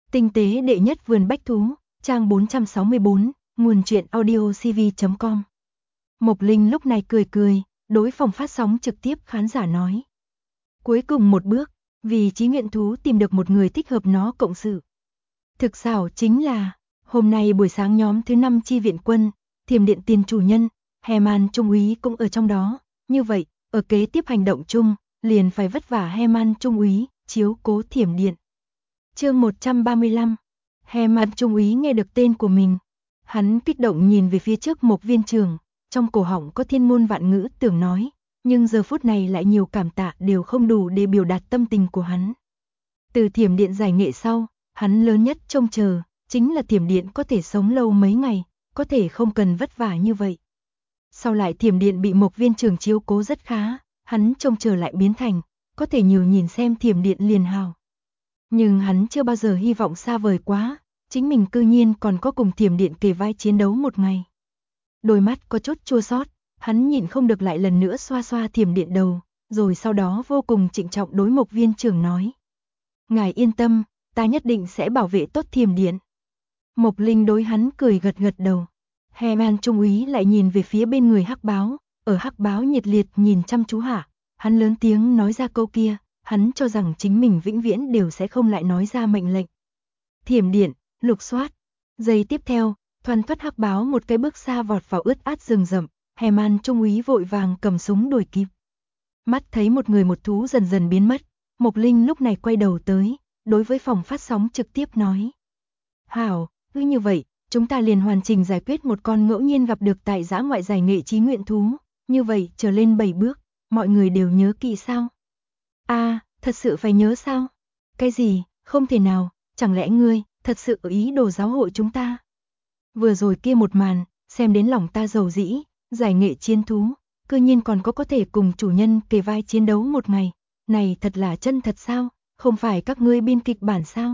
Tinh tế đệ nhất vườn bách thú, trang 464, nguồn truyện audiocv.com. Mộc Linh lúc này cười cười, đối phòng phát sóng trực tiếp khán giả nói. Cuối cùng một bước, vì chí nguyện thú tìm được một người thích hợp nó cộng sự. Thực xảo chính là, hôm nay buổi sáng nhóm thứ 5 chi viện quân, Thiểm Điện tiền chủ nhân, Heman Trung úy cũng ở trong đó. Như vậy, ở kế tiếp hành động chung, liền phải vất vả Heman Trung úy, chiếu cố Thiểm Điện. Chương 135. Heman Trung úy nghe được tên của mình. Hắn kích động nhìn về phía trước Mộc viên trưởng, trong cổ họng có thiên ngôn vạn ngữ tưởng nói, nhưng giờ phút này lại nhiều cảm tạ đều không đủ để biểu đạt tâm tình của hắn. Từ Thiểm Điện giải nghệ sau, hắn lớn nhất trông chờ, chính là Thiểm Điện có thể sống lâu mấy ngày, có thể không cần vất vả như vậy. Sau lại Thiểm Điện bị Mộc viên trưởng chiếu cố rất khá, hắn trông chờ lại biến thành, có thể nhiều nhìn xem Thiểm Điện liền hào. Nhưng hắn chưa bao giờ hy vọng xa vời quá, chính mình cư nhiên còn có cùng Thiểm Điện kề vai chiến đấu một ngày. Đôi mắt có chút chua xót, hắn nhịn không được lại lần nữa xoa xoa Thiểm Điện đầu, rồi sau đó vô cùng trịnh trọng đối Mộc viên trưởng nói. Ngài yên tâm, ta nhất định sẽ bảo vệ tốt Thiểm Điện. Mộc Linh đối hắn cười gật gật đầu. Heman Trung úy lại nhìn về phía bên người Hắc Báo, ở Hắc Báo nhiệt liệt nhìn chăm chú hạ, hắn lớn tiếng nói ra câu kia, hắn cho rằng chính mình vĩnh viễn đều sẽ không lại nói ra mệnh lệnh. Thiểm Điện, lục soát. Giây tiếp theo, thoăn thoắt Hắc Báo một cái bước xa vọt vào ướt át rừng rậm, Heman Trung úy vội vàng cầm súng đuổi kịp. Mắt thấy một người một thú dần dần biến mất, Mộc Linh lúc này quay đầu tới, đối với phòng phát sóng trực tiếp nói. Hảo, cứ như vậy, chúng ta liền hoàn chỉnh giải quyết một con ngẫu nhiên gặp được tại dã ngoại giải nghệ chí nguyện thú, như vậy trở lên 7 bước, mọi người đều nhớ kỹ sao? Thật sự phải nhớ sao? Cái gì, không thể nào, chẳng lẽ ngươi thật sự ý đồ giáo hội chúng ta? Vừa rồi kia một màn, xem đến lòng ta dầu dĩ, giải nghệ chiến thú, cư nhiên còn có thể cùng chủ nhân kề vai chiến đấu một ngày, này thật là chân thật sao, không phải các ngươi biên kịch bản sao?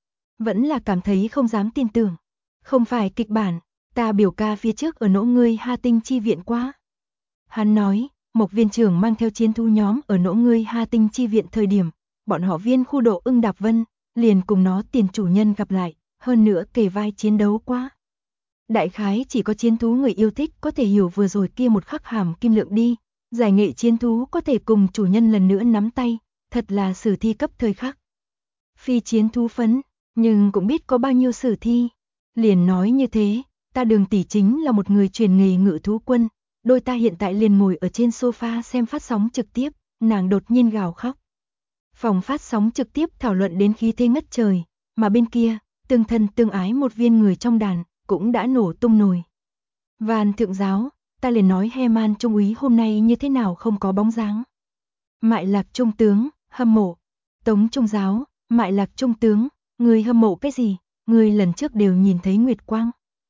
Vẫn là cảm thấy không dám tin tưởng, không phải kịch bản, ta biểu ca phía trước ở nỗ ngươi Ha Tinh chi viện quá. Hắn nói, Mộc viên trưởng mang theo chiến thú nhóm ở nỗ ngươi Ha Tinh chi viện thời điểm, bọn họ viên khu độ Ưng Đạp Vân, liền cùng nó tiền chủ nhân gặp lại, hơn nữa kề vai chiến đấu quá. Đại khái chỉ có chiến thú người yêu thích có thể hiểu vừa rồi kia một khắc hàm kim lượng đi, giải nghệ chiến thú có thể cùng chủ nhân lần nữa nắm tay, thật là sử thi cấp thời khắc. Phi chiến thú phấn, nhưng cũng biết có bao nhiêu sử thi. Liền nói như thế, ta Đường tỷ chính là một người truyền nghề ngự thú quân, đôi ta hiện tại liền ngồi ở trên sofa xem phát sóng trực tiếp, nàng đột nhiên gào khóc. Phòng phát sóng trực tiếp thảo luận đến khí thế ngất trời, mà bên kia, tương thân tương ái một viên người trong đàn, cũng đã nổ tung nồi. Van thượng giáo, ta liền nói Heman Trung úy hôm nay như thế nào không có bóng dáng. Mại Lạc trung tướng, hâm mộ. Tống trung giáo, Mại Lạc trung tướng, người hâm mộ cái gì, người lần trước đều nhìn thấy Nguyệt Quang.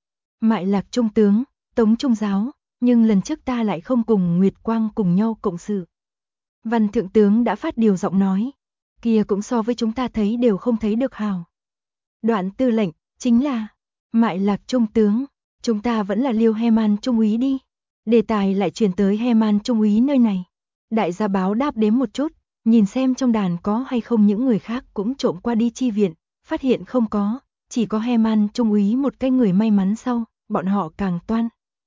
Mại Lạc trung tướng, Tống trung giáo, nhưng lần trước ta lại không cùng Nguyệt Quang cùng nhau cộng sự. Văn thượng tướng đã phát điều giọng nói, kia cũng so với chúng ta thấy đều không thấy được hào. Đoạn tư lệnh, chính là, Mại Lạc trung tướng, chúng ta vẫn là liêu Heman Trung úy đi. Đề tài lại chuyển tới Heman Trung úy nơi này. Đại gia báo đáp đếm một chút, nhìn xem trong đàn có hay không những người khác cũng trộm qua đi chi viện, phát hiện không có, chỉ có Heman Trung úy một cái người may mắn sau, bọn họ càng toan.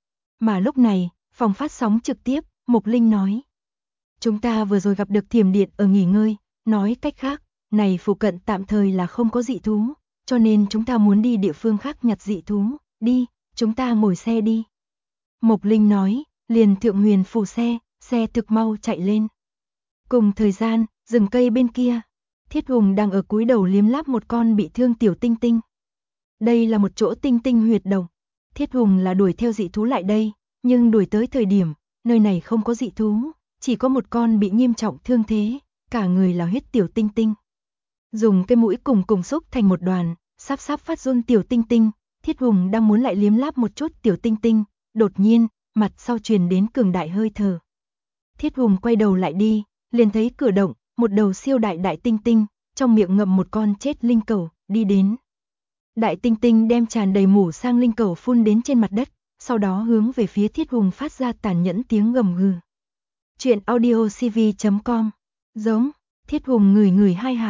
Mà lúc này, phòng phát sóng trực tiếp, Mộc Linh nói. Chúng ta vừa rồi gặp được Thiểm Điện ở nghỉ ngơi, nói cách khác, này phụ cận tạm thời là không có dị thú, cho nên chúng ta muốn đi địa phương khác nhặt dị thú, đi, chúng ta ngồi xe đi. Mộc Linh nói, liền thượng huyền phù xe thực mau chạy lên. Cùng thời gian, rừng cây bên kia, Thiết Hùng đang ở cúi đầu liếm láp một con bị thương tiểu tinh tinh. Đây là một chỗ tinh tinh huyệt động. Thiết Hùng là đuổi theo dị thú lại đây, nhưng đuổi tới thời điểm, nơi này không có dị thú, chỉ có một con bị nghiêm trọng thương thế, cả người là huyết tiểu tinh tinh. Dùng cái mũi cùng xúc thành một đoàn, sắp phát run tiểu tinh tinh, Thiết Hùng đang muốn lại liếm láp một chút tiểu tinh tinh, đột nhiên, mặt sau truyền đến cường đại hơi thở. Thiết Hùng quay đầu lại đi, liền thấy cửa động, một đầu siêu đại tinh tinh, trong miệng ngậm một con chết linh cẩu, đi đến. Đại tinh tinh đem tràn đầy mủ sang linh cẩu phun đến trên mặt đất, sau đó hướng về phía Thiết Hùng phát ra tàn nhẫn tiếng gầm gừ. Chuyện audiocv.com. Giống, Thiết Hùng ngửi hai hạ,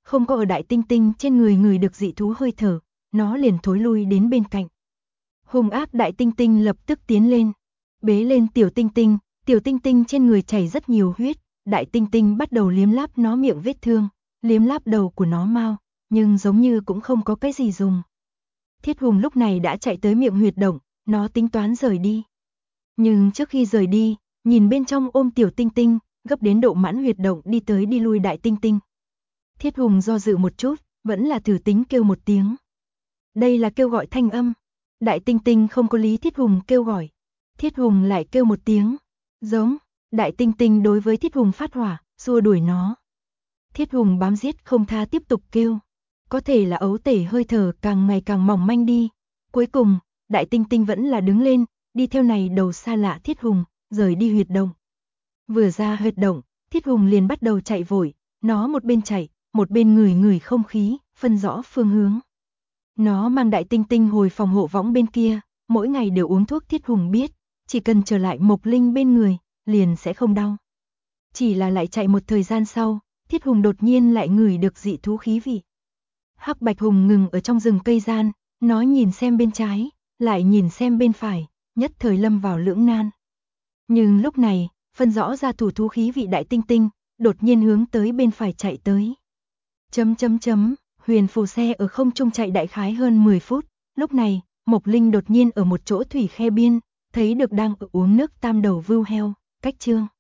không có ở Đại Tinh Tinh trên người người được dị thú hơi thở, nó liền thối lui đến bên cạnh. Hung ác Đại Tinh Tinh lập tức tiến lên, bế lên Tiểu Tinh Tinh trên người chảy rất nhiều huyết, Đại Tinh Tinh bắt đầu liếm láp nó miệng vết thương, liếm láp đầu của nó mau, nhưng giống như cũng không có cái gì dùng. Thiết Hùng lúc này đã chạy tới miệng huyệt động, nó tính toán rời đi. Nhưng trước khi rời đi, nhìn bên trong ôm Tiểu Tinh Tinh, gấp đến độ mãn huyệt động đi tới đi lui Đại Tinh Tinh. Thiết Hùng do dự một chút, vẫn là thử tính kêu một tiếng. Đây là kêu gọi thanh âm. Đại Tinh Tinh không có lý Thiết Hùng kêu gọi. Thiết Hùng lại kêu một tiếng. Giống. Đại Tinh Tinh đối với Thiết Hùng phát hỏa, xua đuổi nó. Thiết Hùng bám giết không tha tiếp tục kêu. Có thể là ấu tể hơi thở càng ngày càng mỏng manh đi. Cuối cùng, Đại Tinh Tinh vẫn là đứng lên, đi theo này đầu xa lạ Thiết Hùng, rời đi huyệt động. Vừa ra huyệt động, Thiết Hùng liền bắt đầu chạy vội, nó một bên chạy, một bên ngửi không khí, phân rõ phương hướng. Nó mang Đại Tinh Tinh hồi phòng hộ võng bên kia, mỗi ngày đều uống thuốc. Thiết Hùng biết, chỉ cần trở lại Mộc Linh bên người, liền sẽ không đau. Chỉ là lại chạy một thời gian sau, Thiết Hùng đột nhiên lại ngửi được dị thú khí vị. Hắc Bạch Hùng ngừng ở trong rừng cây gian, nó nhìn xem bên trái, lại nhìn xem bên phải, nhất thời lâm vào lưỡng nan. Nhưng lúc này, phân rõ ra thủ thú khí vị Đại Tinh Tinh, đột nhiên hướng tới bên phải chạy tới. Huyền phù xe ở không trung chạy đại khái hơn 10 phút, lúc này, Mộc Linh đột nhiên ở một chỗ thủy khe biên, thấy được đang ở uống nước tam đầu vưu heo, cách chương.